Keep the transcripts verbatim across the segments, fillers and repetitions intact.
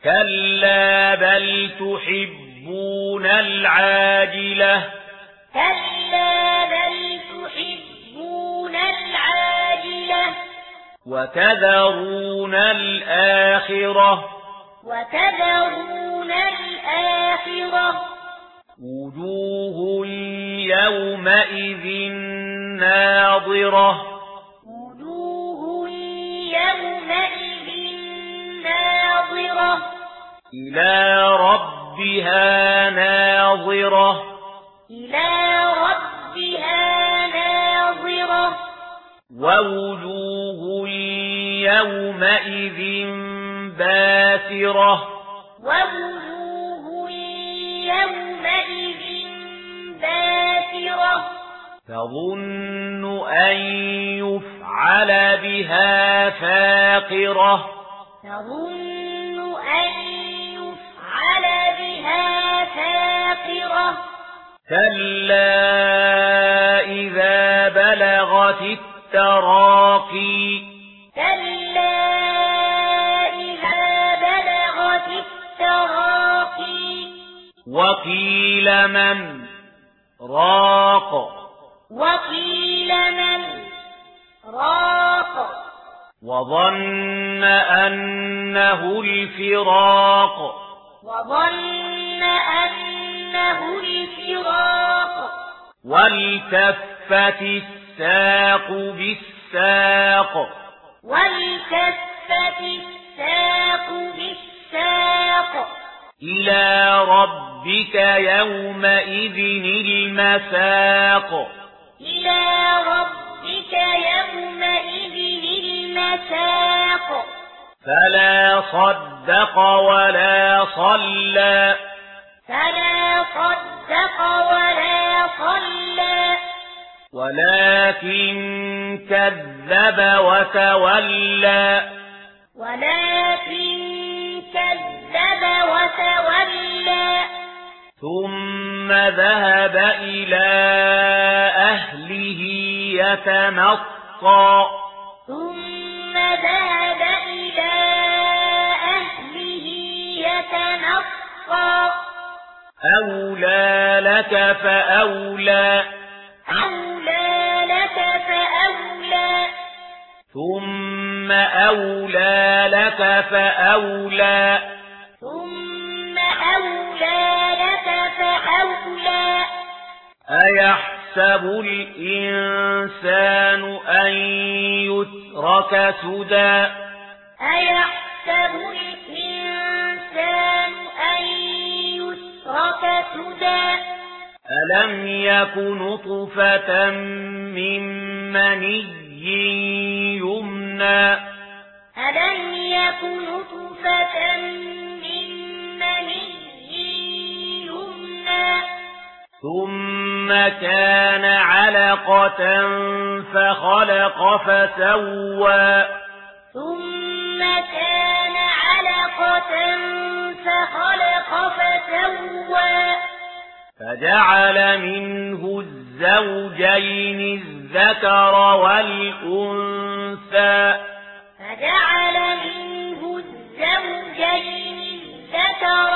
كلا بل تحبون العاجلة كلا بل تحبون العاجلة وتذرون الآخرة وتذرون الآخرة وجوه يومئذ ناظرة وجوه يومئذ ناظرة إلى ربها ناظرة إلى ربها ناظرة ووجوه يومئذ باسرة ووجوه يومئذ باسرة تظن أن يفعل بها فاقرة تظن أن يفعل بها فاقرة كلا إذا بلغت التراقي كلا إذا بلغت التراقي وقيل من راق وقيل من راق وظن أنه الفراق وظن أنه الفراق والتفت الساق بالساق والتفت الساق بالساق إلى ربك يومئذ المساق إلى ربك يومئذ المساق فلا صدق ولا صلى فلا صدق ولا صلى ولكن كذب وتولى ولكن كذب وتولى ثم ذهب إلى أهله يتمطى ثم ذهب إلى أهله يتمطى أولى لك فأولى أولى لك فأولى ثم أولى لك فأولى ثم أولى لك فأولى أيحسب الإنسان أن يترك سدى أيحسب الإنسان أن يترك سدى ألم يك نطفة من مني يمنى ألم يك نطفة من مني يمنى ثم كان علقة فخلق فسوى ثم كان علقة فخلق فسوى فجعل منه الزوجين الذكر والأنثى فجعل منه الزوجين الذكر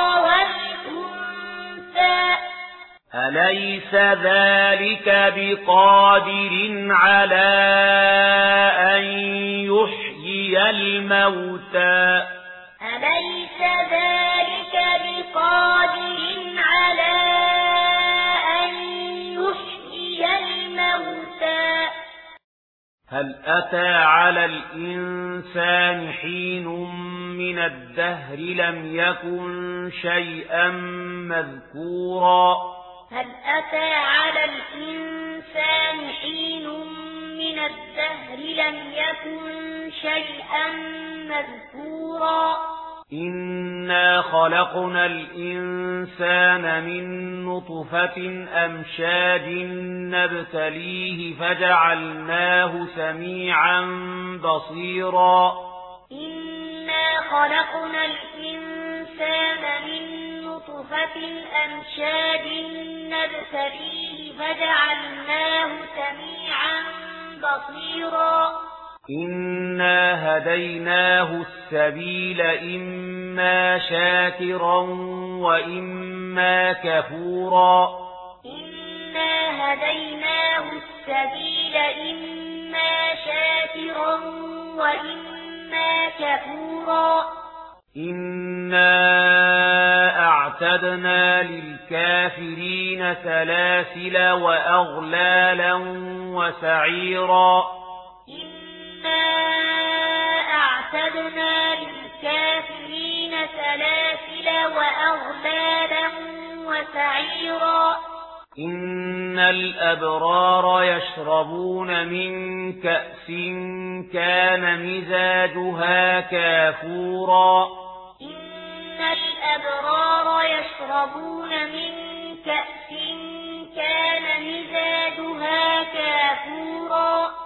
والأنثى أليس ذلك بقادر على أن يحيي الموتى أليس ذلك بقادر على أن يحيي الموتى هل أتى على الإنسان حين من الدهر لم يكن شيئا مذكورا هل أتى على الإنسان حين من الدهر لم يكن شيئا مذكورا إنا خلقنا الإنسان من نطفة أمشاج نبتليه فجعلناه سميعا بصيرا إنا خلقنا الإنسان من نطفة أمشاج نبتليه فجعلناه سميعا بصيرا إنا هديناه السبيل إما إما شاكرا وإما كفورا إنا هديناه السبيل إما شاكرا وإما كفورا إنا أعتدنا للكافرين سلاسل وأغلالا وسعيرا إنا أعتدنا للكافرين سلاسل وأغلالا وسعيرا إن الأبرار يشربون من كأس كان مزاجها كافورا إن الأبرار يشربون من كأس كان مزاجها كافورا